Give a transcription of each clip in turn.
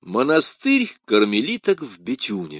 Монастырь кармелиток в Бетюне.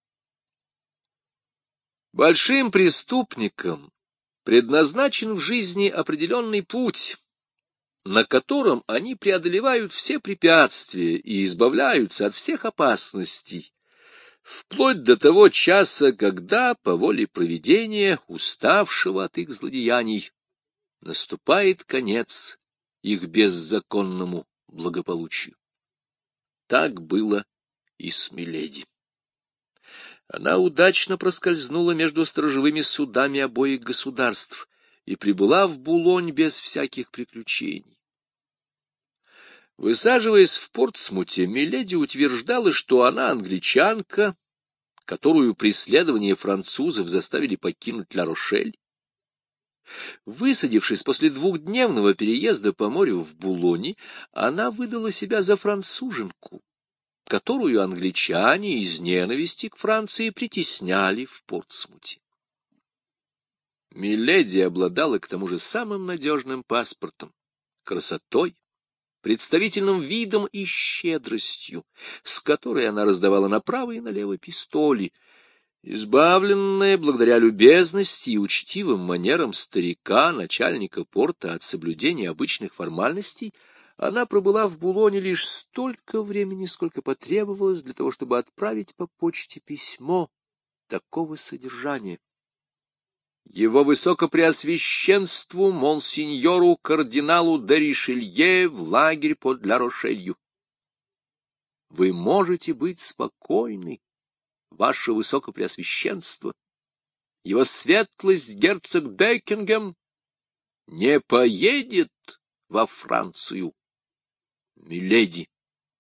Большим преступникам предназначен в жизни определенный путь, на котором они преодолевают все препятствия и избавляются от всех опасностей, вплоть до того часа, когда, по воле провидения, уставшего от их злодеяний, наступает конец их беззаконному благополучию. Так было и с Миледи. Она удачно проскользнула между сторожевыми судами обоих государств и прибыла в Булонь без всяких приключений. Высаживаясь в Портсмуте, Миледи утверждала, что она англичанка, которую преследования французов заставили покинуть Ла-Рошель. Высадившись после двухдневного переезда по морю в Булоне, она выдала себя за француженку, которую англичане из ненависти к Франции притесняли в Портсмуте. Миледи обладала к тому же самым надежным паспортом, красотой, представительным видом и щедростью, с которой она раздавала направо и налево пистоли. Избавленная благодаря любезности и учтивым манерам старика, начальника порта, от соблюдения обычных формальностей, она пробыла в Булоне лишь столько времени, сколько потребовалось для того, чтобы отправить по почте письмо такого содержания. Его высокопреосвященству монсеньору кардиналу де Ришелье в лагерь под Ла-Рошелью. Вы можете быть спокойны, ваше высокопреосвященство. Его светлость герцог Бекингем не поедет во Францию. Миледи.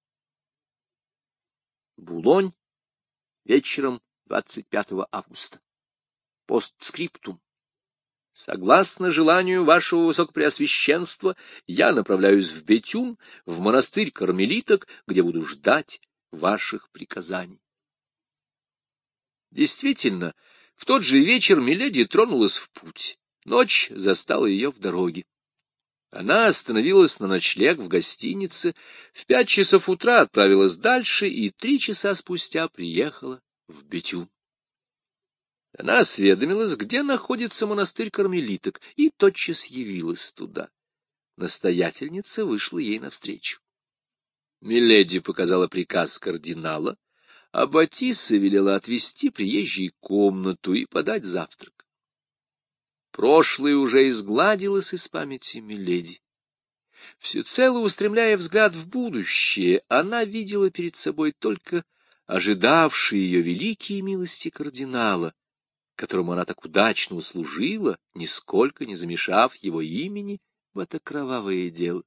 Булонь, вечером 25 августа. Постскриптум. Согласно желанию вашего высокопреосвященства, я направляюсь в Бетюн, в монастырь кармелиток, где буду ждать ваших приказаний. Действительно, в тот же вечер Миледи тронулась в путь. Ночь застала ее в дороге. Она остановилась на ночлег в гостинице, в 5 часов утра отправилась дальше и 3 часа спустя приехала в Бетюн. Она осведомилась, где находится монастырь кармелиток, и тотчас явилась туда. Настоятельница вышла ей навстречу. Миледи показала приказ кардинала, а Батисса велела отвести приезжей комнату и подать завтрак. Прошлое уже изгладилось из памяти Миледи. Всецело устремляя взгляд в будущее, она видела перед собой только ожидавшие ее великие милости кардинала, которому она так удачно услужила, нисколько не замешав его имени в это кровавое дело.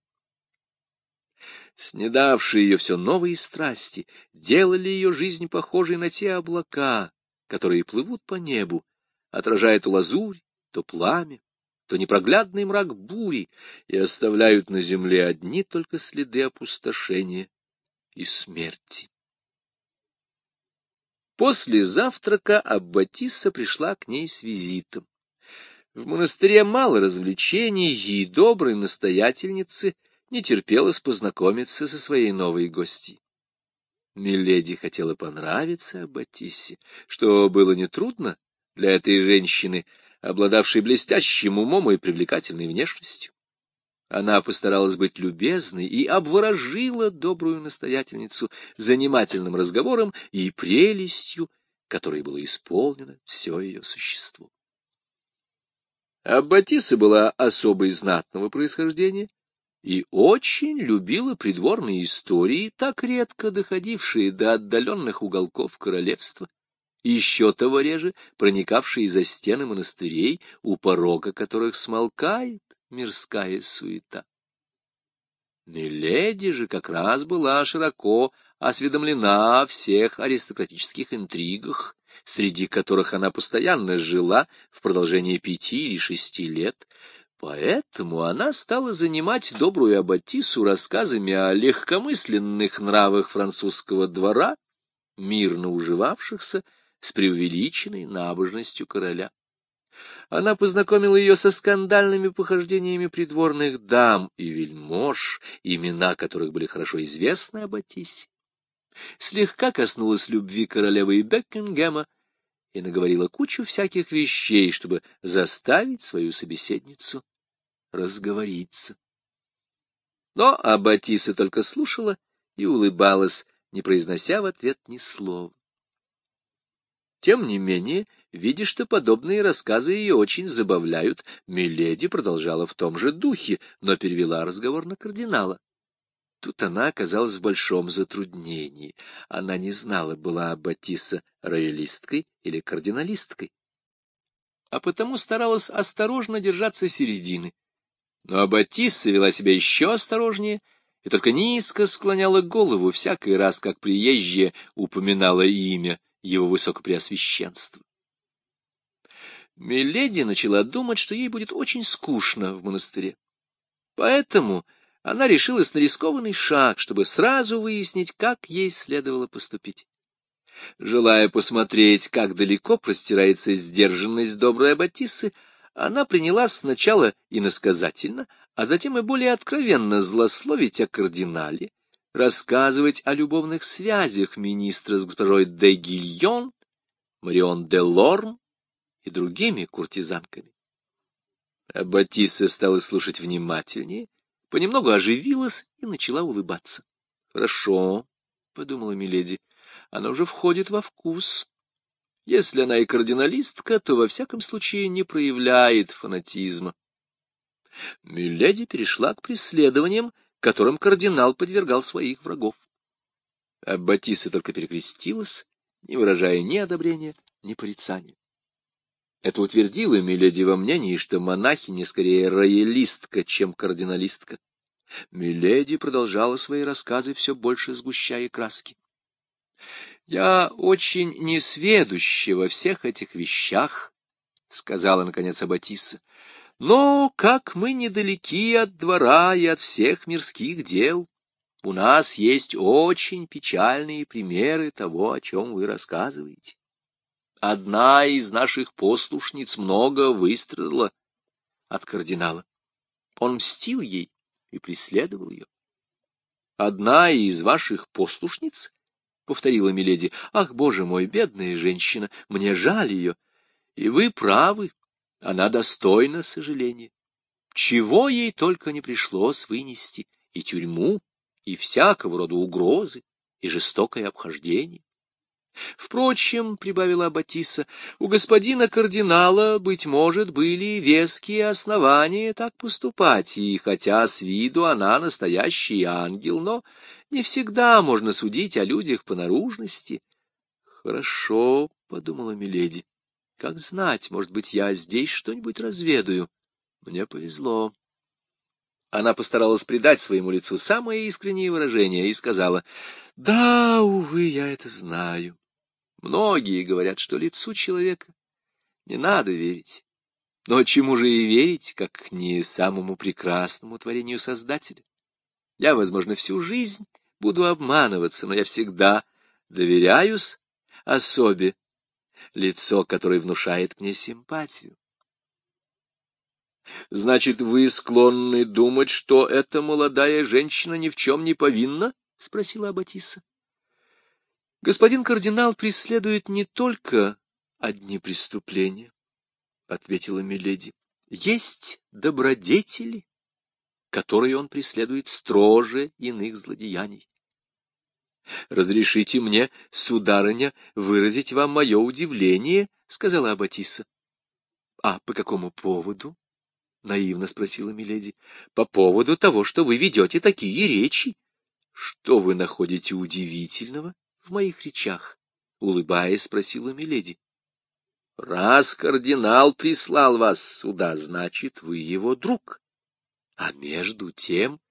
Снедавшие ее все новые страсти делали ее жизнь похожей на те облака, которые плывут по небу, отражая то лазурь, то пламя, то непроглядный мрак бури, и оставляют на земле одни только следы опустошения и смерти. После завтрака аббатисса пришла к ней с визитом. В монастыре мало развлечений, и доброй настоятельнице не терпелось познакомиться со своей новой гостьей. Миледи хотела понравиться аббатиссе, что было нетрудно для этой женщины, обладавшей блестящим умом и привлекательной внешностью. Она постаралась быть любезной и обворожила добрую настоятельницу занимательным разговором и прелестью, которой было исполнено все ее существо. Аббатисса была особой знатного происхождения и очень любила придворные истории, так редко доходившие до отдаленных уголков королевства, и еще того реже проникавшие за стены монастырей, у порога которых смолкает мирская суета. Миледи же как раз была широко осведомлена о всех аристократических интригах, среди которых она постоянно жила в продолжении 5 или 6 лет, поэтому она стала занимать добрую аббатиссу рассказами о легкомысленных нравах французского двора, мирно уживавшихся с преувеличенной набожностью короля. Она познакомила ее со скандальными похождениями придворных дам и вельмож, имена которых были хорошо известны аббатиссе. слегка коснулась любви королевы Бекингема и наговорила кучу всяких вещей, чтобы заставить свою собеседницу разговориться. Но Аббатиса только слушала и улыбалась, не произнося в ответ ни слова. Тем не менее, видя, что подобные рассказы ее очень забавляют, миледи продолжала в том же духе, но перевела разговор на кардинала. Тут она оказалась в большом затруднении. Она не знала, была Аббатиса роялисткой или кардиналисткой, а потому старалась осторожно держаться середины. Но Аббатиса вела себя еще осторожнее и только низко склоняла голову всякий раз, как приезжая упоминала имя его высокопреосвященства. Миледи начала думать, что ей будет очень скучно в монастыре. Поэтому она решилась на рискованный шаг, чтобы сразу выяснить, как ей следовало поступить. Желая посмотреть, как далеко простирается сдержанность доброй Аббатисы, она принялась сначала иносказательно, а затем и более откровенно злословить о кардинале, рассказывать о любовных связях министра с госпожой де Гильон, Марион де Лорм и другими куртизанками. Аббатиса стала слушать внимательнее, понемногу оживилась и начала улыбаться. «Хорошо», — подумала миледи, — «она уже входит во вкус. Если она и кардиналистка, то во всяком случае не проявляет фанатизма». Миледи перешла к преследованиям, которым кардинал подвергал своих врагов. Аббатиса только перекрестилась, не выражая ни одобрения, ни порицания. Это утвердило миледи во мнении, что монахиня скорее роялистка, чем кардиналистка. Миледи продолжала свои рассказы, все больше сгущая краски. «Я очень несведуща во всех этих вещах», — сказала, наконец, Аббатиса. «Но, как мы недалеки от двора и от всех мирских дел, у нас есть очень печальные примеры того, о чем вы рассказываете. Одна из наших послушниц много выстрадала от кардинала. Он мстил ей и преследовал ее. Одна из ваших послушниц?» — повторила миледи. «Ах, боже мой, бедная женщина, мне жаль ее. И вы правы, она достойна сожаления. Чего ей только не пришлось вынести, и тюрьму, и всякого рода угрозы, и жестокое обхождение. Впрочем, — прибавила Аббатиса, — у господина кардинала, быть может, были веские основания так поступать, и хотя с виду она настоящий ангел, но не всегда можно судить о людях по наружности. — Хорошо, — подумала миледи, — как знать, может быть, я здесь что-нибудь разведаю. Мне повезло. Она постаралась придать своему лицу самое искреннее выражение и сказала: «Да, увы, я это знаю. Многие говорят, что лицу человека не надо верить. Но чему же и верить, как не самому прекрасному творению Создателя? Я, возможно, всю жизнь буду обманываться, но я всегда доверяюсь особе, лицо которое внушает мне симпатию». «Значит, вы склонны думать, что эта молодая женщина ни в чем не повинна?» — спросила Аббатиса. «Господин кардинал преследует не только одни преступления», — ответила миледи. «Есть добродетели, которые он преследует строже иных злодеяний. «Разрешите мне, сударыня, выразить вам мое удивление», — сказала Аббатиса. «А по какому поводу?» — наивно спросила миледи. «По поводу того, что вы ведете такие речи». «Что вы находите удивительного в моих речах?» — улыбаясь, спросила миледи. «Раз кардинал прислал вас сюда, значит, вы его друг. А между тем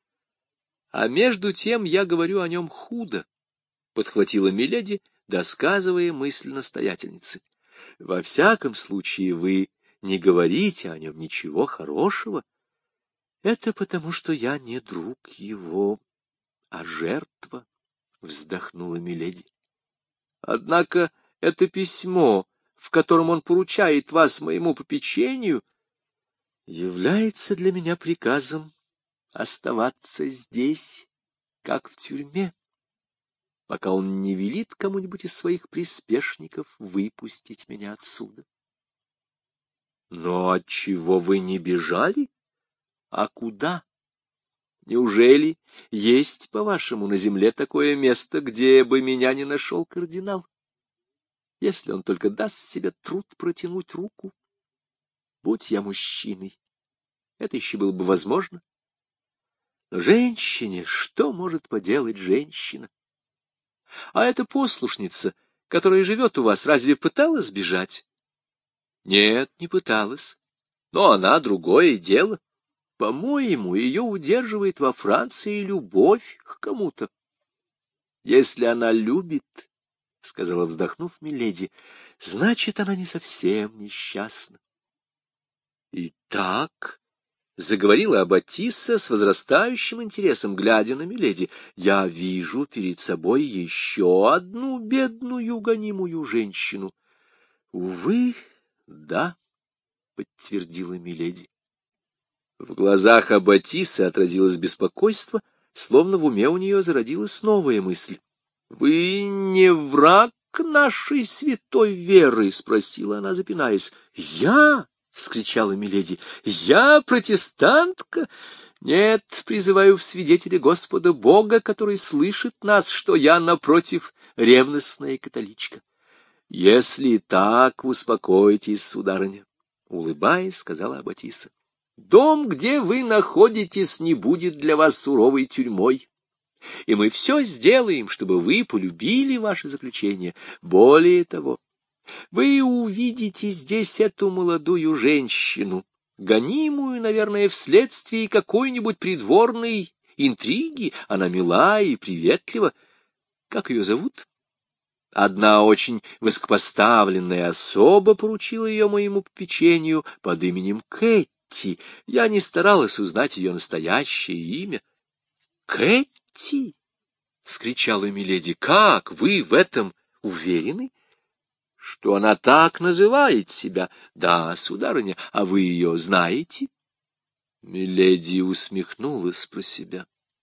я говорю о нем худо», — подхватила миледи, досказывая мысль настоятельницы. «Во всяком случае, вы не говорите о нем ничего хорошего. Это потому, что я не друг его, а жертва», — вздохнула миледи. «Однако это письмо, в котором он поручает вас моему попечению, является для меня приказом оставаться здесь, как в тюрьме. пока он не велит кому-нибудь из своих приспешников выпустить меня отсюда. Но отчего вы не бежали? А куда? Неужели есть, по-вашему, на земле такое место, где бы меня не нашел кардинал? Если он только даст себе труд протянуть руку. Будь я мужчиной, это еще было бы возможно. Но женщине, что может поделать женщина? А эта послушница, которая живет у вас, разве пыталась бежать? Нет, не пыталась. Но она другое дело. По-моему, ее удерживает во Франции любовь к кому-то. Если она любит, — сказала, вздохнув, миледи, — значит, она не совсем несчастна. И так, — заговорила Аббатисса с возрастающим интересом, глядя на миледи, — я вижу перед собой еще одну бедную гонимую женщину. — Увы, да, — подтвердила миледи. В глазах Аббатиссы отразилось беспокойство, словно в уме у нее зародилась новая мысль. — Вы не враг нашей святой веры? — спросила она, запинаясь. — Я? — вскричала миледи. — Я протестантка? Нет, призываю в свидетели Господа Бога, который слышит нас, что я, напротив, ревностная католичка. — Если так, успокойтесь, сударыня, — улыбаясь, сказала Аббатисса. Дом, где вы находитесь, не будет для вас суровой тюрьмой, и мы все сделаем, чтобы вы полюбили ваше заключение. Более того, вы увидите здесь эту молодую женщину, гонимую, наверное, вследствие какой-нибудь придворной интриги. Она мила и приветлива. Как ее зовут? Одна очень высокопоставленная особа поручила ее моему попечению под именем Кэти. Я не старалась узнать ее настоящее имя. — Кэти! — вскричала миледи. — Как? Вы в этом уверены? — Что она так называет себя? — Да, сударыня, а вы ее знаете? Миледи усмехнулась про себя.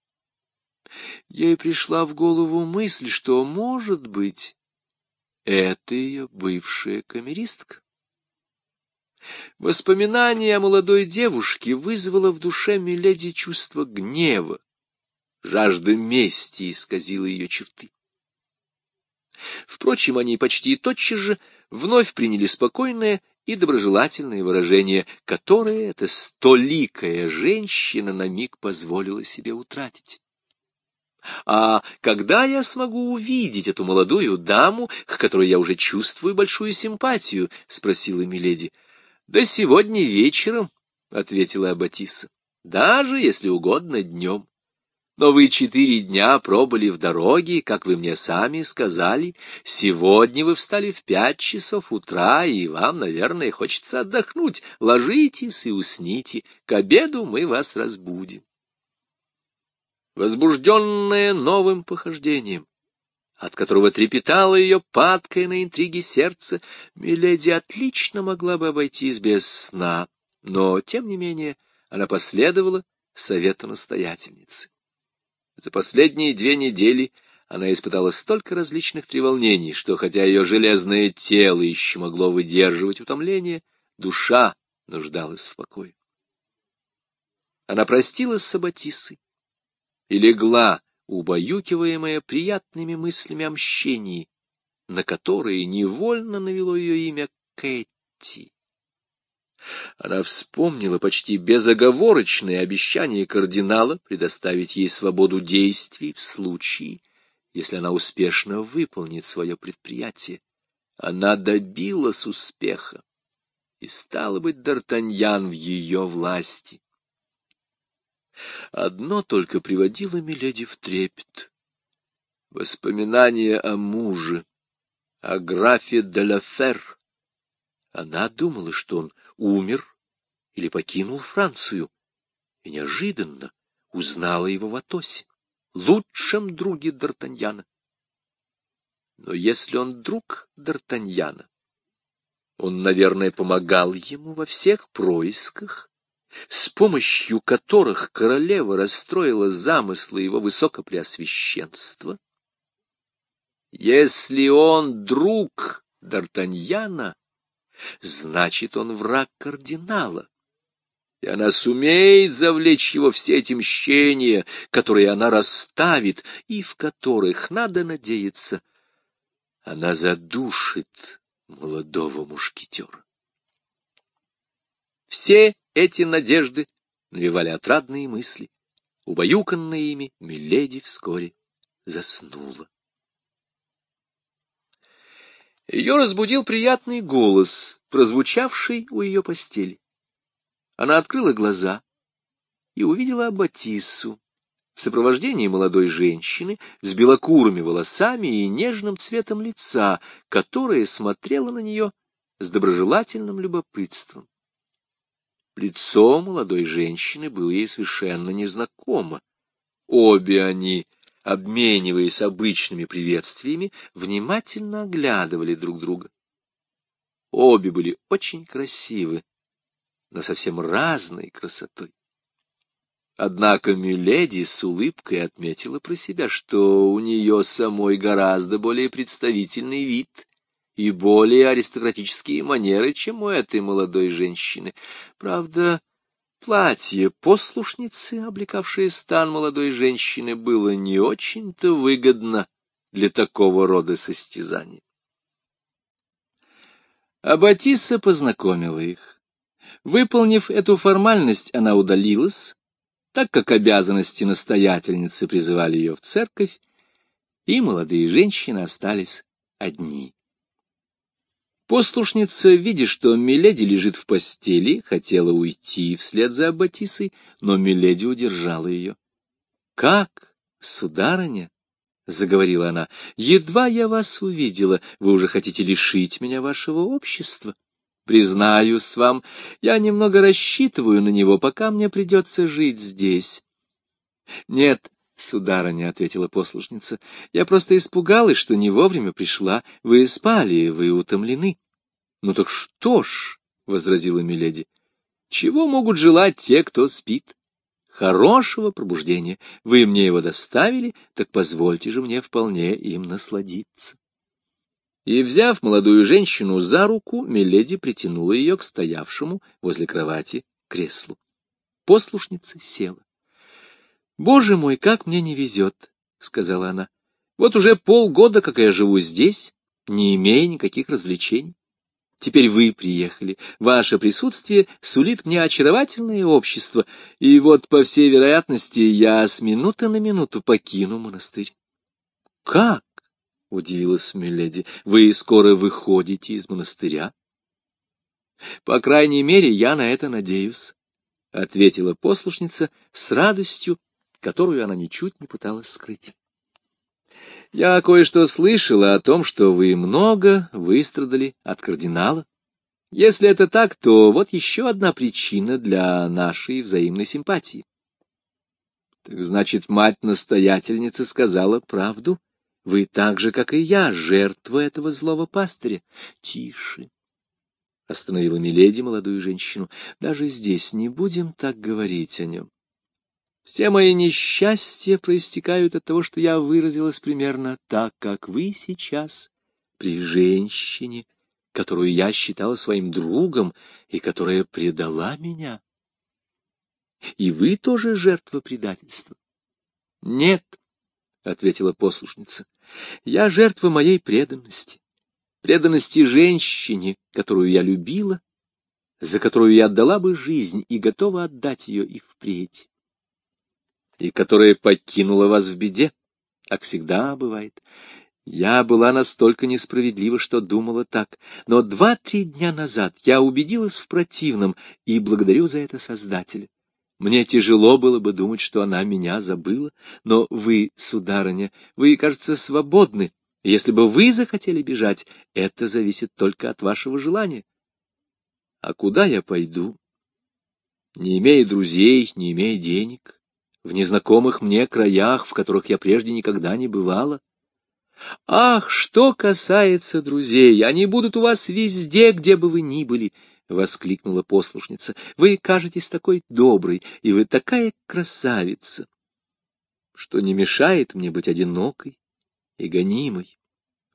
Ей пришла в голову мысль, что, может быть, это ее бывшая камеристка. Воспоминание о молодой девушке вызвало в душе миледи чувство гнева. Жажда мести исказила ее черты. Впрочем, они почти тотчас же вновь приняли спокойное и доброжелательное выражение, которое эта столикая женщина на миг позволила себе утратить. А когда я смогу увидеть эту молодую даму, к которой я уже чувствую большую симпатию? — спросила миледи. — Да сегодня вечером, — ответила Аббатисса, — даже, если угодно, днем. Но вы 4 дня пробыли в дороге, как вы мне сами сказали. Сегодня вы встали в 5 часов утра, и вам, наверное, хочется отдохнуть. Ложитесь и усните. К обеду мы вас разбудим. Возбужденная новым похождением, от которого трепетало ее падкое на интриги сердце, миледи отлично могла бы обойтись без сна, но, тем не менее, она последовала совету настоятельницы. За последние 2 недели она испытала столько различных треволнений, что, хотя ее железное тело еще могло выдерживать утомление, душа нуждалась в покое. Она простилась с Аббатиссой и легла, убаюкиваемая приятными мыслями о мщении, на которые невольно навело ее имя Кэти. Она вспомнила почти безоговорочное обещание кардинала предоставить ей свободу действий в случае, если она успешно выполнит свое предприятие. Она добилась успеха, и, стало быть, Д'Артаньян в ее власти. Одно только приводило миледи в трепет. Воспоминания о муже, о графе де ла Фер. Она думала, что он умер или покинул Францию, и неожиданно узнала его в Атосе, лучшем друге Д'Артаньяна. Но если он друг Д'Артаньяна, он, наверное, помогал ему во всех происках, с помощью которых королева расстроила замыслы его высокопреосвященства. Если он друг Д'Артаньяна, значит, он враг кардинала. И она сумеет завлечь его в все эти мщения, которые она расставит, и в которых, надо надеяться, она задушит молодого мушкетера. Все эти надежды навевали отрадные мысли. Убаюканная ими, миледи вскоре заснула. Ее разбудил приятный голос, прозвучавший у ее постели. Она открыла глаза и увидела Аббатиссу в сопровождении молодой женщины с белокурыми волосами и нежным цветом лица, которая смотрела на нее с доброжелательным любопытством. Лицо молодой женщины было ей совершенно незнакомо. Обе они, обмениваясь обычными приветствиями, внимательно оглядывали друг друга. Обе были очень красивы, но совсем разной красотой. Однако миледи с улыбкой отметила про себя, что у нее самой гораздо более представительный вид и более аристократические манеры, чем у этой молодой женщины. Правда, платье послушницы, облекавшее стан молодой женщины, было не очень-то выгодно для такого рода состязаний. Аббатисса познакомила их. Выполнив эту формальность, она удалилась, так как обязанности настоятельницы призывали ее в церковь, и молодые женщины остались одни. Послушница, видя, что миледи лежит в постели, хотела уйти вслед за Аббатиссой, но миледи удержала ее. — Как, сударыня? — заговорила она. — Едва я вас увидела, вы уже хотите лишить меня вашего общества. Признаюсь вам, я немного рассчитываю на него, пока мне придется жить здесь. — Нет, сударыня, — ответила послушница, — я просто испугалась, что не вовремя пришла. Вы спали, вы утомлены. — Ну так что ж, — возразила миледи, — чего могут желать те, кто спит? Хорошего пробуждения. Вы мне его доставили, так позвольте же мне вполне им насладиться. И, взяв молодую женщину за руку, миледи притянула ее к стоявшему возле кровати креслу. Послушница села. — Боже мой, как мне не везет, — сказала она. — Вот уже полгода, как я живу здесь, не имея никаких развлечений. Теперь вы приехали. Ваше присутствие сулит мне очаровательное общество, и вот, по всей вероятности, я с минуты на минуту покину монастырь. — Как? — удивилась миледи. — Вы скоро выходите из монастыря? — По крайней мере, я на это надеюсь, — ответила послушница с радостью, которую она ничуть не пыталась скрыть. — Я кое-что слышала о том, что вы много выстрадали от кардинала. Если это так, то вот еще одна причина для нашей взаимной симпатии. — Так значит, мать-настоятельница сказала правду? Вы так же, как и я, жертва этого злого пастыря. — Тише! — остановила миледи молодую женщину. — Даже здесь не будем так говорить о нем. Все мои несчастья проистекают от того, что я выразилась примерно так, как вы сейчас, при женщине, которую я считала своим другом и которая предала меня. И вы тоже жертва предательства? — Нет, — ответила послушница, — я жертва моей преданности, преданности женщине, которую я любила, за которую я отдала бы жизнь и готова отдать ее и впредь, и которая покинула вас в беде, как всегда бывает. Я была настолько несправедлива, что думала так, но 2-3 дня назад я убедилась в противном, и благодарю за это Создателя. Мне тяжело было бы думать, что она меня забыла, но вы, сударыня, вы, кажется, свободны. Если бы вы захотели бежать, это зависит только от вашего желания. А куда я пойду? Не имея друзей, не имея денег, в незнакомых мне краях, в которых я прежде никогда не бывала. Ах, что касается друзей, они будут у вас везде, где бы вы ни были, — воскликнула послушница. — Вы кажетесь такой доброй, и вы такая красавица, что не мешает мне быть одинокой и гонимой.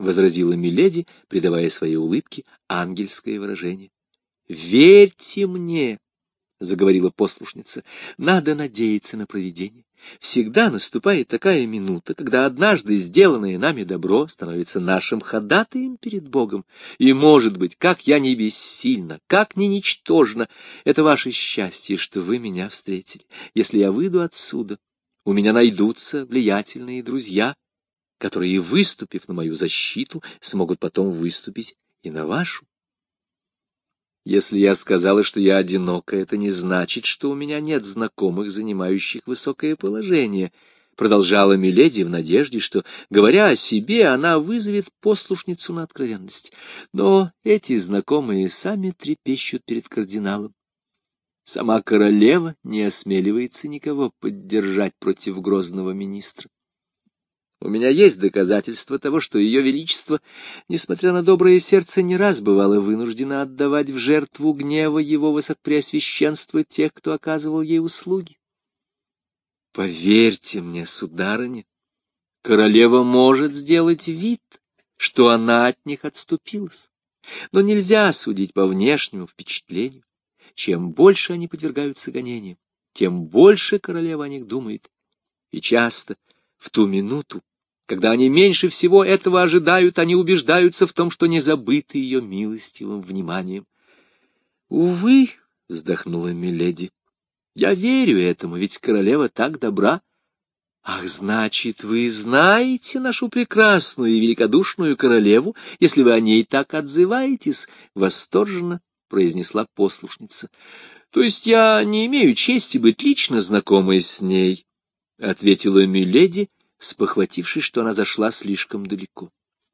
возразила миледи, придавая своей улыбке ангельское выражение. — Верьте мне, — заговорила послушница, — надо надеяться на провидение. Всегда наступает такая минута, когда однажды сделанное нами добро становится нашим ходатаем перед Богом. И, может быть, как я не бессильна, как не ничтожна, это ваше счастье, что вы меня встретили. Если я выйду отсюда, у меня найдутся влиятельные друзья, которые, выступив на мою защиту, смогут потом выступить и на вашу. Если я сказала, что я одинока, это не значит, что у меня нет знакомых, занимающих высокое положение, продолжала миледи в надежде, что, говоря о себе, она вызовет послушницу на откровенность. Но эти знакомые сами трепещут перед кардиналом. Сама королева не осмеливается никого поддержать против грозного министра. У меня есть доказательства того, что ее величество, несмотря на доброе сердце, не раз бывало вынуждено отдавать в жертву гнева его высокопреосвященства тех, кто оказывал ей услуги. Поверьте мне, сударыня, королева может сделать вид, что она от них отступилась, но нельзя судить по внешнему впечатлению. Чем больше они подвергаются гонениям, тем больше королева о них думает. И часто в ту минуту, когда они меньше всего этого ожидают, они убеждаются в том, что не забыты ее милостивым вниманием. — Увы, — вздохнула миледи, — я верю этому, ведь королева так добра. — Ах, значит, вы знаете нашу прекрасную и великодушную королеву, если вы о ней так отзываетесь, — восторженно произнесла послушница. — То есть я не имею чести быть лично знакомой с ней, — ответила миледи, спохватившись, что она зашла слишком далеко.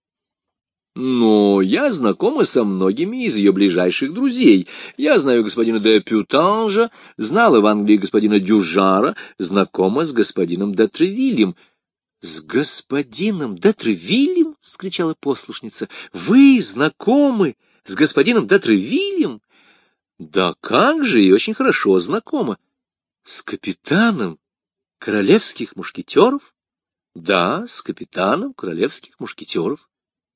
Но я знакома со многими из ее ближайших друзей. Я знаю господина де Пютанжа, знала в Англии господина Дюжара, знакома с господином де Тревилем. — С господином де Тревилем? — вскричала послушница. — Вы знакомы с господином де Тревилем? — Да как же, и очень хорошо знакома. — С капитаном королевских мушкетеров? — Да, с капитаном королевских мушкетеров.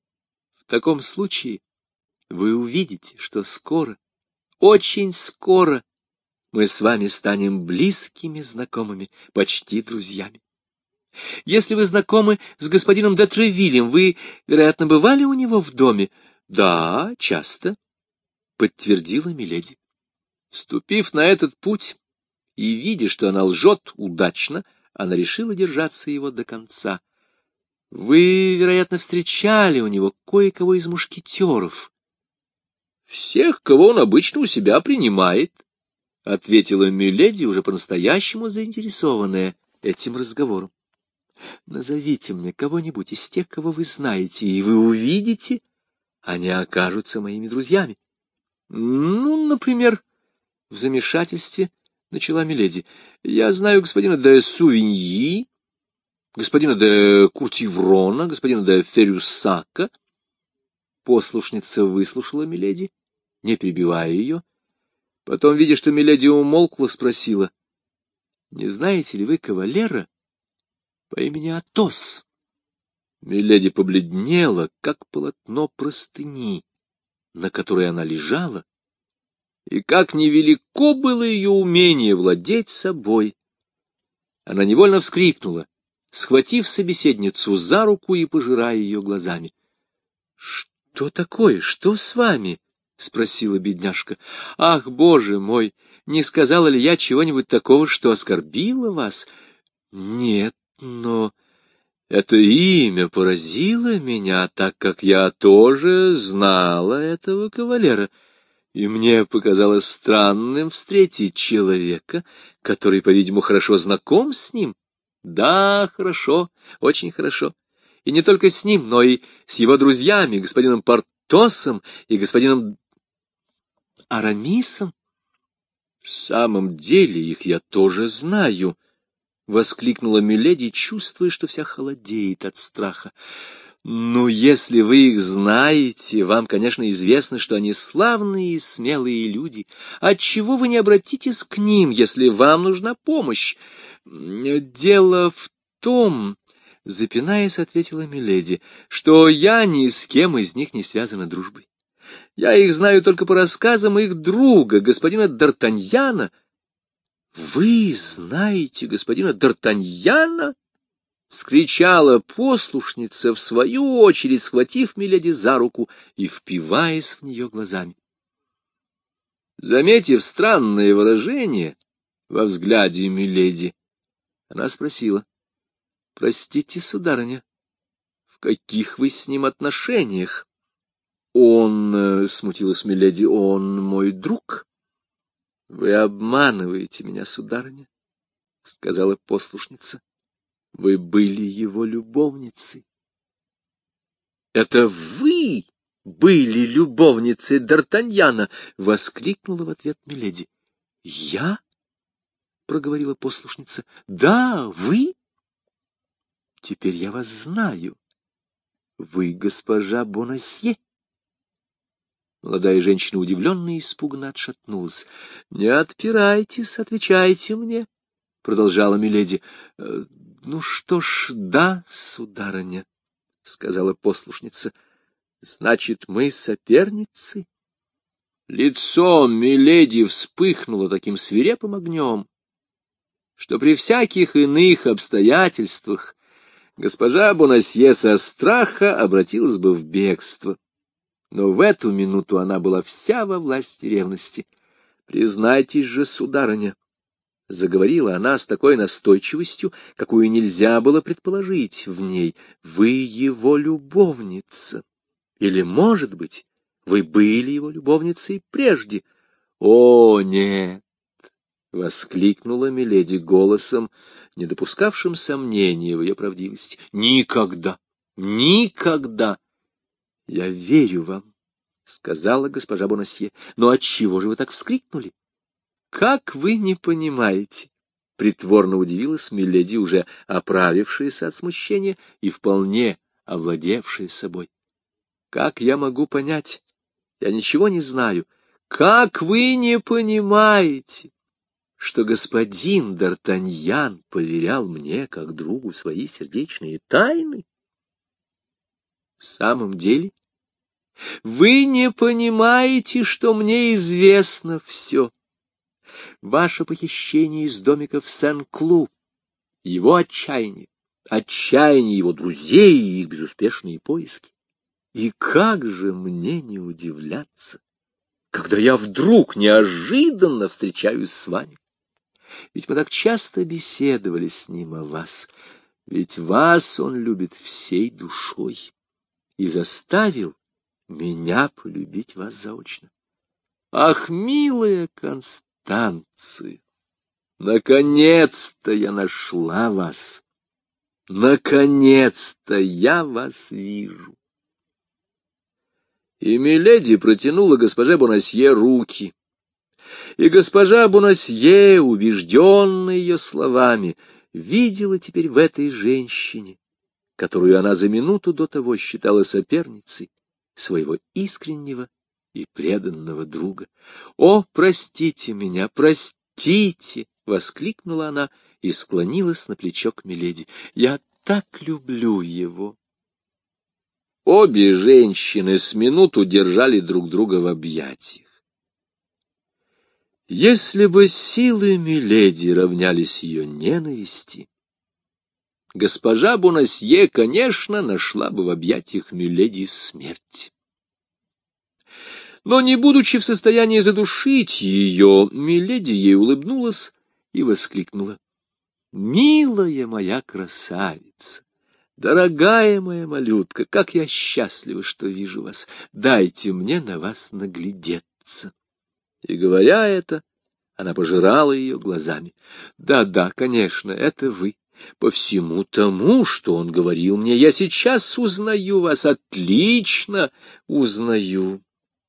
В таком случае вы увидите, что скоро, очень скоро, мы с вами станем близкими знакомыми, почти друзьями. Если вы знакомы с господином де Тревилем, вы, вероятно, бывали у него в доме? — Да, часто, — подтвердила миледи. Вступив на этот путь и видя, что она лжет удачно, она решила держаться его до конца. — Вы, вероятно, встречали у него кое-кого из мушкетеров? — Всех, кого он обычно у себя принимает, — ответила миледи, уже по-настоящему заинтересованная этим разговором. — Назовите мне кого-нибудь из тех, кого вы знаете, и вы увидите, они окажутся моими друзьями. — Ну, например, в замешательстве начала миледи. — Я знаю господина де Сувиньи, господина де Куртиврона, господина де Ферюсака. Послушница выслушала миледи, не перебивая ее. Потом, видя, что миледи умолкла, спросила: — Не знаете ли вы кавалера по имени Атос? Миледи побледнела, как полотно простыни, на которой она лежала, и как невелико было ее умение владеть собой. Она невольно вскрикнула, схватив собеседницу за руку и пожирая ее глазами. — Что такое? Что с вами? — спросила бедняжка. — Ах, Боже мой, не сказала ли я чего-нибудь такого, что оскорбило вас? — Нет, но это имя поразило меня, так как я тоже знала этого кавалера. И мне показалось странным встретить человека, который, по-видимому, хорошо знаком с ним. Да, хорошо, очень хорошо. И не только с ним, но и с его друзьями, господином Портосом и господином Арамисом. В самом деле их я тоже знаю, — воскликнула миледи, чувствуя, что вся холодеет от страха. Ну, если вы их знаете, вам, конечно, известно, что они славные и смелые люди. Отчего вы не обратитесь к ним, если вам нужна помощь? Дело в том, Запинаясь, ответила миледи, что я ни с кем из них не связана дружбой. Я их знаю только по рассказам их друга, господина Д'Артаньяна. — Вы знаете господина Д'Артаньяна? — вскричала послушница, в свою очередь схватив миледи за руку и впиваясь в нее глазами. Заметив странное выражение во взгляде миледи, она спросила: — Простите, сударыня, в каких вы с ним отношениях? — Он, — смутилась миледи, — он мой друг. — Вы обманываете меня, сударыня, — сказала послушница. — Вы были его любовницей. — Это вы были любовницей Д'Артаньяна! — воскликнула в ответ миледи. — Я? — проговорила послушница. — Да, вы? Теперь я вас знаю. Вы госпожа Бонасье. Молодая женщина удивленно и испуганно отшатнулась. — Не отпирайтесь, отвечайте мне, — продолжала миледи. — Ну что ж, да, сударыня, — сказала послушница. — Значит, мы соперницы? Лицо миледи вспыхнуло таким свирепым огнем, что при всяких иных обстоятельствах госпожа Бонасье со страха обратилась бы в бегство. Но в эту минуту она была вся во власти ревности. — Признайтесь же, сударыня, — заговорила она с такой настойчивостью, какую нельзя было предположить в ней, — вы его любовница. Или, может быть, вы были его любовницей прежде? — О, нет! — воскликнула миледи голосом, не допускавшим сомнения в ее правдивости. — Никогда! Никогда! — Я верю вам, — сказала госпожа Бонасье. — Но отчего же вы так вскрикнули? — Как вы не понимаете? — притворно удивилась миледи, уже оправившаяся от смущения и вполне овладевшая собой. — Как я могу понять? Я ничего не знаю. Как вы не понимаете, что господин Д'Артаньян поверял мне, как другу, свои сердечные тайны? В самом деле, вы не понимаете, что мне известно все. Ваше похищение из домика в Сен-Клу, его отчаяние, отчаяние его друзей и их безуспешные поиски. И как же мне не удивляться, когда я вдруг неожиданно встречаюсь с вами? Ведь мы так часто беседовали с ним о вас, ведь вас он любит всей душой и заставил меня полюбить вас заочно. Ах, милая Констанция, наконец-то я нашла вас, наконец-то я вас вижу. И миледи протянула госпоже Бонасье руки, и госпожа Бонасье, убежденная ее словами, видела теперь в этой женщине, которую она за минуту до того считала соперницей, своего искреннего и преданного друга. — О, простите меня, простите! — воскликнула она и склонилась на плечо к миледи. — Я так люблю его! Обе женщины с минуту держали друг друга в объятиях. Если бы силы миледи равнялись ее ненависти, госпожа Бонасье, конечно, нашла бы в объятиях миледи смерть. Но, не будучи в состоянии задушить ее, миледи ей улыбнулась и воскликнула: — Милая моя красавица! Дорогая моя малютка, как я счастлива, что вижу вас! Дайте мне на вас наглядеться. И, говоря это, она пожирала ее глазами. Да, конечно, это вы. По всему тому, что он говорил мне, я сейчас узнаю вас, отлично узнаю.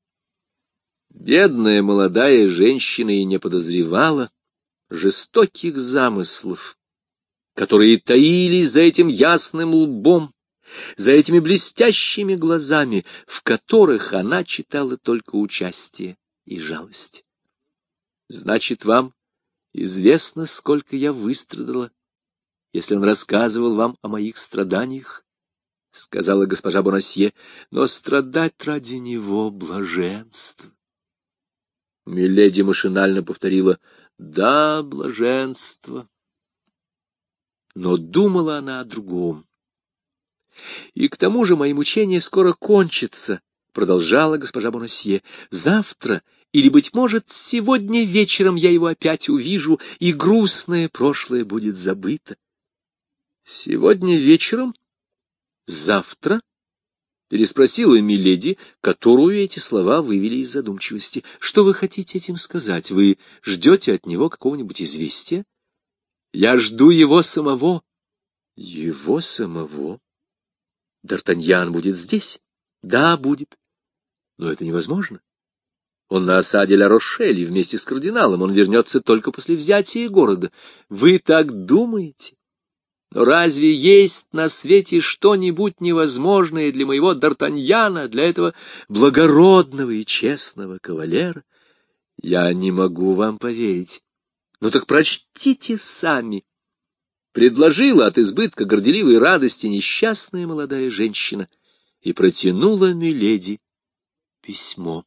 Бедная молодая женщина и не подозревала жестоких замыслов, которые таились за этим ясным лбом, за этими блестящими глазами, в которых она читала только участие и жалость. Значит, вам известно, сколько я выстрадала если он рассказывал вам о моих страданиях, — сказала госпожа Бонасье, — но страдать ради него — блаженство. Миледи машинально повторила: «Да, блаженство». Но думала она о другом. «И к тому же мои мучения скоро кончатся», — продолжала госпожа Бонасье. «Завтра, или, быть может, сегодня вечером я его опять увижу, и грустное прошлое будет забыто». «Сегодня вечером? Завтра?» — переспросила миледи, которую эти слова вывели из задумчивости. «Что вы хотите этим сказать? Вы ждете от него какого-нибудь известия?» «Я жду его самого». «Его самого? Д'Артаньян будет здесь?» «Да, будет. Но это невозможно. Он на осаде Ля-Рошель, вместе с кардиналом. Он вернется только после взятия города. Вы так думаете? Но разве есть на свете что-нибудь невозможное для моего Д'Артаньяна, для этого благородного и честного кавалера? Я не могу вам поверить. Ну так прочтите сами». Предложила от избытка горделивой радости несчастная молодая женщина и протянула миледи письмо.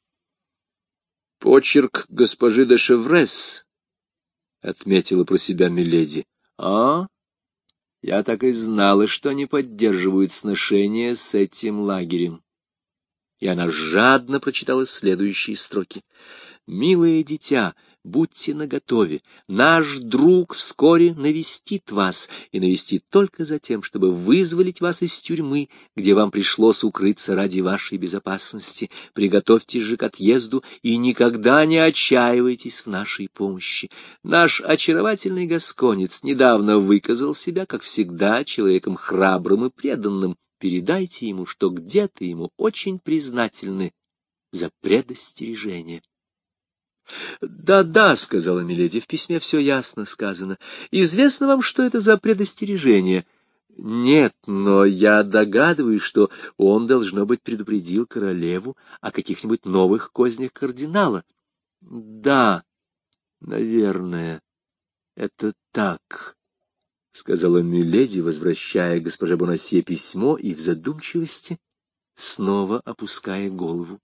«Почерк госпожи де Шеврес», — отметила про себя миледи. «А, я так и знала, что они поддерживают сношения с этим лагерем». И она жадно прочитала следующие строки. «Милое дитя, будьте наготове. Наш друг вскоре навестит вас, и навестит только за тем, чтобы вызволить вас из тюрьмы, где вам пришлось укрыться ради вашей безопасности. Приготовьтесь же к отъезду и никогда не отчаивайтесь в нашей помощи. Наш очаровательный гасконец недавно выказал себя, как всегда, человеком храбрым и преданным. Передайте ему, что где-то ему очень признательны за предостережение». «Да-да», — сказала миледи, — «в письме все ясно сказано. Известно вам, что это за предостережение?» «Нет, но я догадываюсь, что он, должно быть, предупредил королеву о каких-нибудь новых кознях кардинала». «Да, наверное, это так», — сказала миледи, возвращая госпоже Бонасье письмо и в задумчивости снова опуская голову.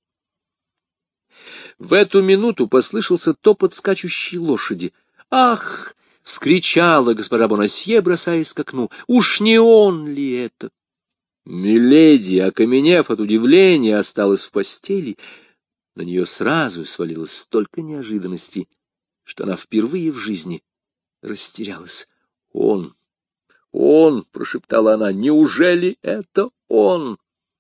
В эту минуту послышался топот скачущей лошади. «Ах!» — вскричала госпожа Бонасье, бросаясь к окну. «Уж не он ли это?» Миледи, окаменев от удивления, осталась в постели. На нее сразу свалилось столько неожиданностей, что она впервые в жизни растерялась. «Он! Он!» — прошептала она. «Неужели это он?»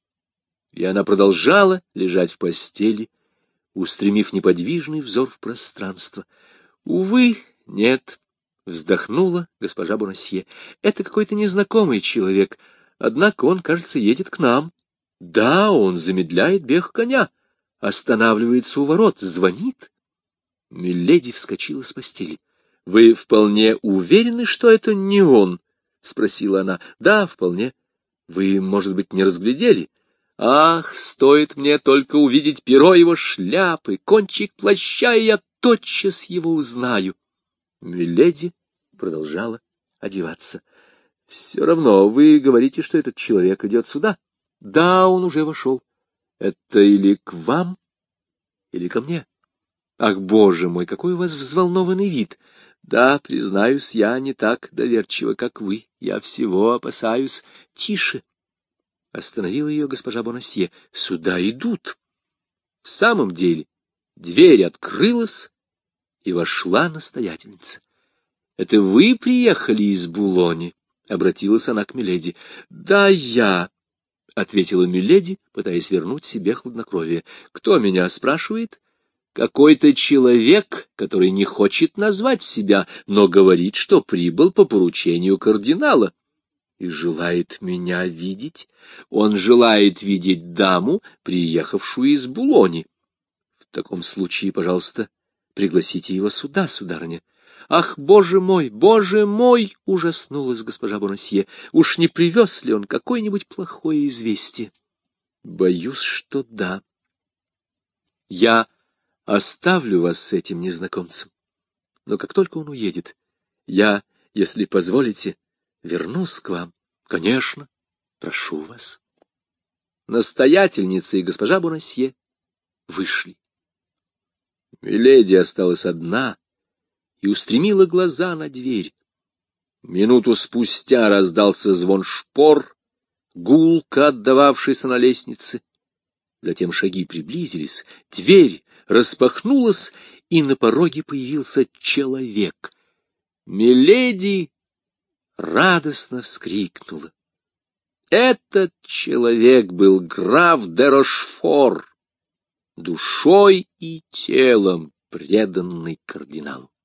И она продолжала лежать в постели, устремив неподвижный взор в пространство. «Увы, нет», — вздохнула госпожа Бонасье, — «это какой-то незнакомый человек, однако он, кажется, едет к нам. Да, он замедляет бег коня, останавливается у ворот, звонит». Миледи вскочила с постели. «Вы вполне уверены, что это не он?» — спросила она. «Да, вполне. Вы, может быть, не разглядели?» «Ах, стоит мне только увидеть перо его шляпы, кончик плаща, и я тотчас его узнаю». Миледи продолжала одеваться. «Все равно вы говорите, что этот человек идет сюда?» «Да, он уже вошел. Это или к вам, или ко мне?» «Ах, боже мой, какой у вас взволнованный вид! Да, признаюсь, я не так доверчива, как вы. Я всего опасаюсь. Тише!» Остановила ее госпожа Бонасье. «Сюда идут». В самом деле дверь открылась, и вошла настоятельница. «Это вы приехали из Булони?» — обратилась она к миледи. «Да, я», — ответила миледи, пытаясь вернуть себе хладнокровие. «Кто меня спрашивает?» «Какой-то человек, который не хочет назвать себя, но говорит, что прибыл по поручению кардинала. И желает меня видеть. Он желает видеть даму, приехавшую из Булони. В таком случае, пожалуйста, пригласите его сюда, сударыня». «Ах, боже мой, — ужаснулась госпожа Бонасье, — уж не привез ли он какое-нибудь плохое известие?» «Боюсь, что да. Я оставлю вас с этим незнакомцем, но как только он уедет, я, если позволите, вернусь к вам. Конечно, прошу вас. Настоятельница и госпожа Бонасье вышли. Миледи осталась одна и устремила глаза на дверь. Минуту спустя раздался звон шпор, гулко отдававшийся на лестнице. Затем шаги приблизились, дверь распахнулась, и на пороге появился человек. Миледи радостно вскрикнула. Этот человек был граф де Рошфор, душой и телом преданный кардиналу.